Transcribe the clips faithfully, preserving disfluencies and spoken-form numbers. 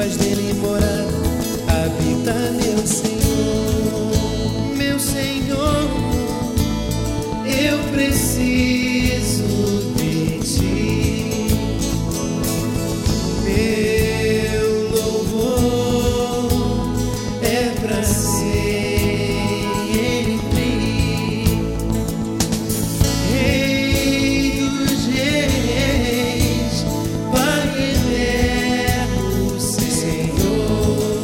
faz dele morar. Habita meu Senhor, meu Senhor, eu preciso de ti. Meu louvor é pra sempre. Rei dos reis, Pai eterno, Senhor,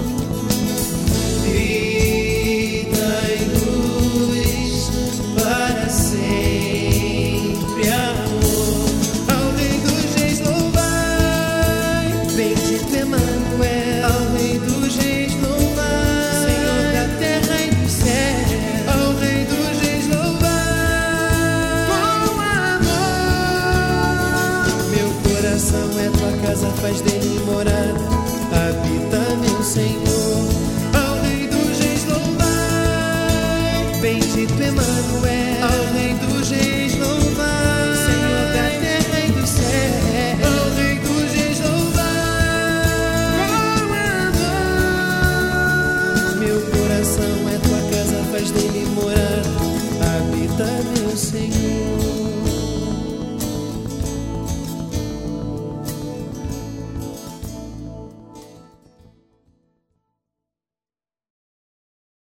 vida e luz para sempre, amor. Ao Rei dos reis louvai, bendito Emanuel. Ao Rei dos reis louvai, Senhor da terra e do céu. Ao Rei dos reis louvai, com amor. Meu coração é tua casa, faz dele morada. Habita meu Senhor. Ao Rei dos reis louvai, bendito Emanuel. Ao Rei dos reis louvai, Senhor da terra e do céu. Ao Rei dos reis louvai, com amor. Meu coração é tua casa, faz dele morar. Habita meu Senhor.